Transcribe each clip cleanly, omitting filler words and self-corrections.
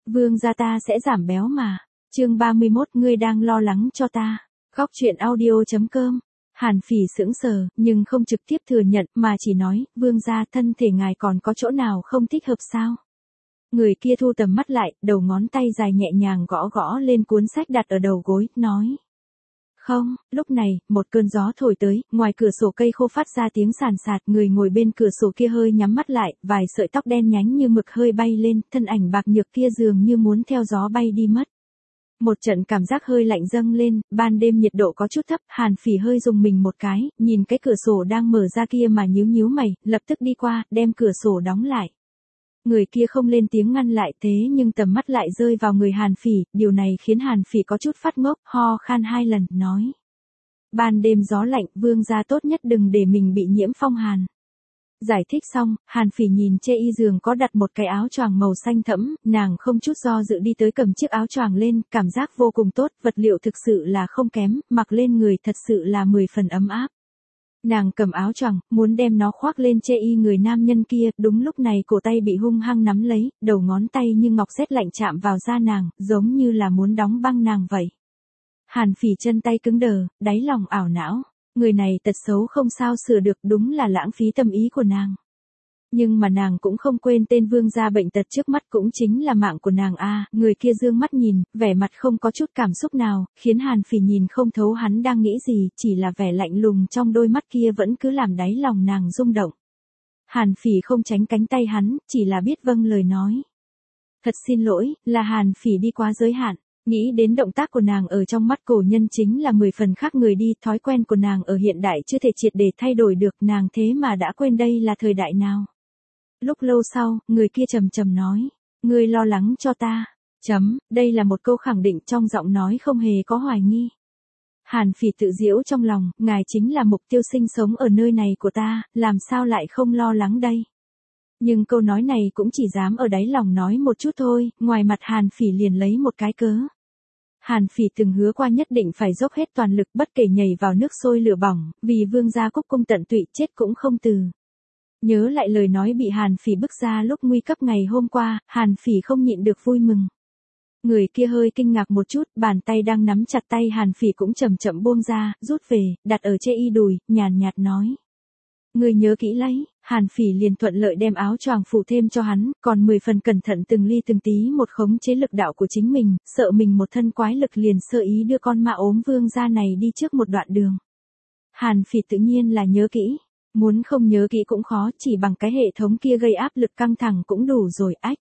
Vương gia ta sẽ giảm béo mà. Chương 31, ngươi đang lo lắng cho ta. Góc truyện audio.com. Hàn Phỉ sững sờ, nhưng không trực tiếp thừa nhận, mà chỉ nói, vương gia, thân thể ngài còn có chỗ nào không thích hợp sao? Người kia thu tầm mắt lại, đầu ngón tay dài nhẹ nhàng gõ gõ lên cuốn sách đặt ở đầu gối, nói. Không, lúc này, một cơn gió thổi tới, ngoài cửa sổ cây khô phát ra tiếng sàn sạt, người ngồi bên cửa sổ kia hơi nhắm mắt lại, vài sợi tóc đen nhánh như mực hơi bay lên, thân ảnh bạc nhược kia dường như muốn theo gió bay đi mất. Một trận cảm giác hơi lạnh dâng lên, ban đêm nhiệt độ có chút thấp, Hàn Phỉ hơi rùng mình một cái, nhìn cái cửa sổ đang mở ra kia mà nhíu nhíu mày, lập tức đi qua, đem cửa sổ đóng lại. Người kia không lên tiếng ngăn lại thế nhưng tầm mắt lại rơi vào người Hàn Phỉ, điều này khiến Hàn Phỉ có chút phát ngốc, ho khan 2 lần, nói. Ban đêm gió lạnh, vương gia tốt nhất đừng để mình bị nhiễm phong hàn. Giải thích xong, Hàn Phỉ nhìn chê y giường có đặt một cái áo choàng màu xanh thẫm, nàng không chút do dự đi tới cầm chiếc áo choàng lên, cảm giác vô cùng tốt, vật liệu thực sự là không kém, mặc lên người thật sự là 10 phần ấm áp. Nàng cầm áo choàng, muốn đem nó khoác lên chê y người nam nhân kia, đúng lúc này cổ tay bị hung hăng nắm lấy, đầu ngón tay như ngọc rét lạnh chạm vào da nàng, giống như là muốn đóng băng nàng vậy. Hàn Phỉ chân tay cứng đờ, đáy lòng ảo não, người này tật xấu không sao sửa được, đúng là lãng phí tâm ý của nàng. Nhưng mà nàng cũng không quên tên vương gia bệnh tật trước mắt cũng chính là mạng của nàng a. Người kia dương mắt nhìn, vẻ mặt không có chút cảm xúc nào, khiến Hàn Phỉ nhìn không thấu hắn đang nghĩ gì, chỉ là vẻ lạnh lùng trong đôi mắt kia vẫn cứ làm đáy lòng nàng rung động. Hàn Phỉ không tránh cánh tay hắn, chỉ là biết vâng lời nói. Thật xin lỗi, là Hàn Phỉ đi quá giới hạn. Nghĩ đến động tác của nàng ở trong mắt cổ nhân chính là 10 phần khác người đi, thói quen của nàng ở hiện đại chưa thể triệt để thay đổi được, nàng thế mà đã quên đây là thời đại nào. Lúc lâu sau, người kia trầm trầm nói, ngươi lo lắng cho ta. Đây là một câu khẳng định trong giọng nói không hề có hoài nghi. Hàn Phỉ tự giễu trong lòng, ngài chính là mục tiêu sinh sống ở nơi này của ta, làm sao lại không lo lắng đây. Nhưng câu nói này cũng chỉ dám ở đáy lòng nói một chút thôi, ngoài mặt Hàn Phỉ liền lấy một cái cớ. Hàn Phỉ từng hứa qua nhất định phải dốc hết toàn lực bất kể nhảy vào nước sôi lửa bỏng, vì vương gia cúc cung tận tụy chết cũng không từ. Nhớ lại lời nói bị Hàn Phỉ bức ra lúc nguy cấp ngày hôm qua, Hàn Phỉ không nhịn được vui mừng. Người kia hơi kinh ngạc một chút, bàn tay đang nắm chặt tay Hàn Phỉ cũng chậm chậm buông ra, rút về, đặt ở chê y đùi, nhàn nhạt nói. Người nhớ kỹ lấy, Hàn Phỉ liền thuận lợi đem áo choàng phủ thêm cho hắn, còn 10 phần cẩn thận từng ly từng tí một khống chế lực đạo của chính mình, sợ mình một thân quái lực liền sơ ý đưa con ma ốm vương gia này đi trước một đoạn đường. Hàn Phỉ tự nhiên là nhớ kỹ, muốn không nhớ kỹ cũng khó, chỉ bằng cái hệ thống kia gây áp lực căng thẳng cũng đủ rồi, ách.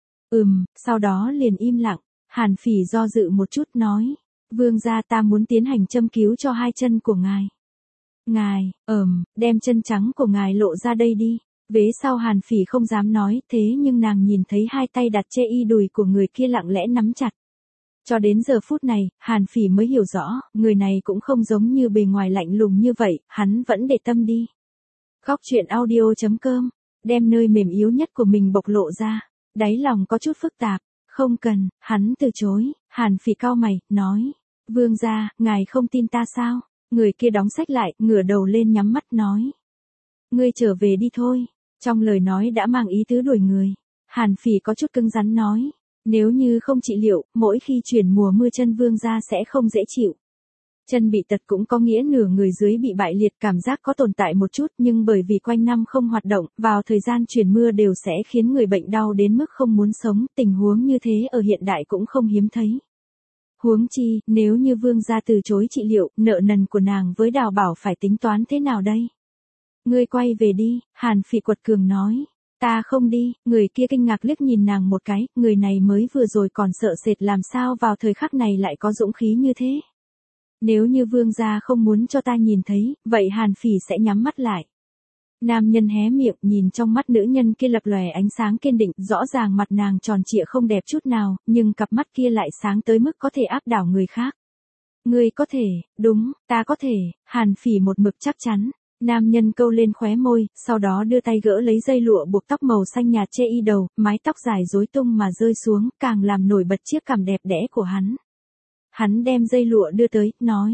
Sau đó liền im lặng, Hàn Phỉ do dự một chút nói, vương gia ta muốn tiến hành châm cứu cho 2 chân của ngài. Ngài, đem chân trắng của ngài lộ ra đây đi. Vế sau Hàn Phỉ không dám nói, thế nhưng nàng nhìn thấy 2 tay đặt chê y đùi của người kia lặng lẽ nắm chặt. Cho đến giờ phút này, Hàn Phỉ mới hiểu rõ, người này cũng không giống như bề ngoài lạnh lùng như vậy, hắn vẫn để tâm đi. Góc truyện audio.com, đem nơi mềm yếu nhất của mình bộc lộ ra, đáy lòng có chút phức tạp, không cần, hắn từ chối, Hàn Phỉ cau mày, nói, vương gia, ngài không tin ta sao? Người kia đóng sách lại, ngửa đầu lên nhắm mắt nói. Ngươi trở về đi thôi. Trong lời nói đã mang ý tứ đuổi người. Hàn Phỉ có chút cứng rắn nói. Nếu như không trị liệu, mỗi khi chuyển mùa mưa chân vương gia sẽ không dễ chịu. Chân bị tật cũng có nghĩa nửa người dưới bị bại liệt, cảm giác có tồn tại một chút, nhưng bởi vì quanh năm không hoạt động, vào thời gian chuyển mưa đều sẽ khiến người bệnh đau đến mức không muốn sống, tình huống như thế ở hiện đại cũng không hiếm thấy. Huống chi, nếu như vương gia từ chối trị liệu, nợ nần của nàng với Đào Bảo phải tính toán thế nào đây? Ngươi quay về đi, Hàn Phỉ quật cường nói. Ta không đi, người kia kinh ngạc liếc nhìn nàng một cái, người này mới vừa rồi còn sợ sệt làm sao vào thời khắc này lại có dũng khí như thế. Nếu như vương gia không muốn cho ta nhìn thấy, vậy Hàn Phỉ sẽ nhắm mắt lại. Nam nhân hé miệng nhìn trong mắt nữ nhân kia lập lòe ánh sáng kiên định, rõ ràng mặt nàng tròn trịa không đẹp chút nào, nhưng cặp mắt kia lại sáng tới mức có thể áp đảo người khác. Ngươi có thể, đúng, ta có thể, Hàn Phỉ một mực chắc chắn. Nam nhân câu lên khóe môi, sau đó đưa tay gỡ lấy dây lụa buộc tóc màu xanh nhạt chê y đầu, mái tóc dài rối tung mà rơi xuống, càng làm nổi bật chiếc cằm đẹp đẽ của hắn. Hắn đem dây lụa đưa tới, nói,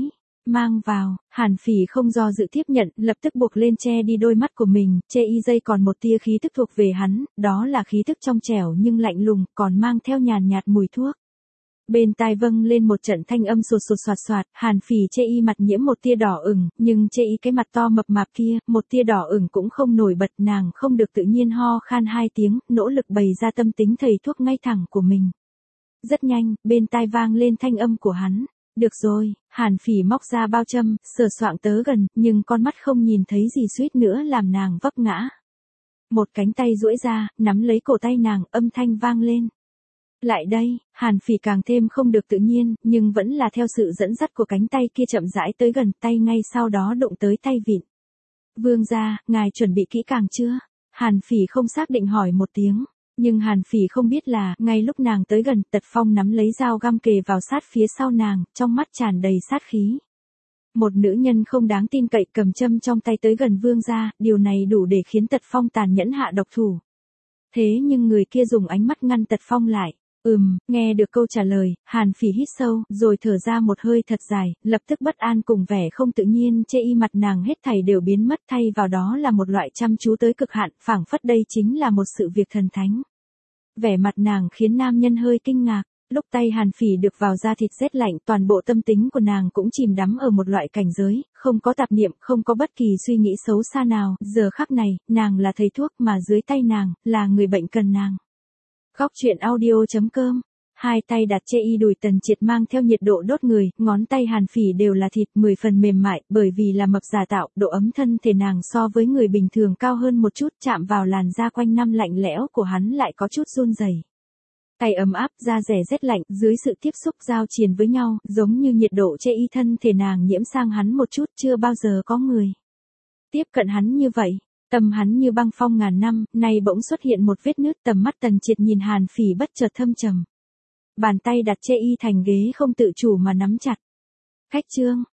mang vào, Hàn Phỉ không do dự tiếp nhận, lập tức buộc lên che đi đôi mắt của mình, chê y dây còn một tia khí tức thuộc về hắn, đó là khí tức trong trẻo nhưng lạnh lùng, còn mang theo nhàn nhạt mùi thuốc. Bên tai vâng lên một trận thanh âm sột sột soạt soạt, Hàn Phỉ chê y mặt nhiễm một tia đỏ ửng, nhưng chê y cái mặt to mập mạp kia, một tia đỏ ửng cũng không nổi bật, nàng không được tự nhiên ho khan 2 tiếng, nỗ lực bày ra tâm tính thầy thuốc ngay thẳng của mình. Rất nhanh, bên tai vang lên thanh âm của hắn. Được rồi, Hàn Phỉ móc ra bao châm, sờ soạng tớ gần, nhưng con mắt không nhìn thấy gì suýt nữa làm nàng vấp ngã. Một cánh tay duỗi ra, nắm lấy cổ tay nàng, âm thanh vang lên. Lại đây, Hàn Phỉ càng thêm không được tự nhiên, nhưng vẫn là theo sự dẫn dắt của cánh tay kia chậm rãi tới gần, tay ngay sau đó đụng tới tay vịn. Vương gia, ngài chuẩn bị kỹ càng chưa? Hàn Phỉ không xác định hỏi một tiếng. Nhưng Hàn Phỉ không biết là, ngay lúc nàng tới gần, Tật Phong nắm lấy dao găm kề vào sát phía sau nàng, trong mắt tràn đầy sát khí. Một nữ nhân không đáng tin cậy cầm châm trong tay tới gần vương gia, điều này đủ để khiến Tật Phong tàn nhẫn hạ độc thủ. Thế nhưng người kia dùng ánh mắt ngăn Tật Phong lại. Nghe được câu trả lời, Hàn Phỉ hít sâu, rồi thở ra một hơi thật dài, lập tức bất an cùng vẻ không tự nhiên chê y mặt nàng hết thảy đều biến mất, thay vào đó là một loại chăm chú tới cực hạn, phảng phất đây chính là một sự việc thần thánh. Vẻ mặt nàng khiến nam nhân hơi kinh ngạc, lúc tay Hàn Phỉ được vào da thịt rét lạnh, toàn bộ tâm tính của nàng cũng chìm đắm ở một loại cảnh giới, không có tạp niệm, không có bất kỳ suy nghĩ xấu xa nào, giờ khắc này, nàng là thầy thuốc mà dưới tay nàng, là người bệnh cần nàng. Góc truyện audio.com. Hai tay đặt chê y đùi Tần Triệt mang theo nhiệt độ đốt người, ngón tay Hàn Phỉ đều là thịt 10 phần mềm mại, bởi vì là mập giả tạo, độ ấm thân thể nàng so với người bình thường cao hơn một chút, chạm vào làn da quanh năm lạnh lẽo của hắn lại có chút run rẩy. Tay ấm áp, da rẻ rét lạnh, dưới sự tiếp xúc giao triền với nhau, giống như nhiệt độ chê y thân thể nàng nhiễm sang hắn một chút, chưa bao giờ có người tiếp cận hắn như vậy. Tâm hắn như băng phong ngàn năm, nay bỗng xuất hiện một vết nứt, tầm mắt Tần Triệt nhìn Hàn Phỉ bất chợt thâm trầm. Bàn tay đặt chê y thành ghế không tự chủ mà nắm chặt. Khách trương,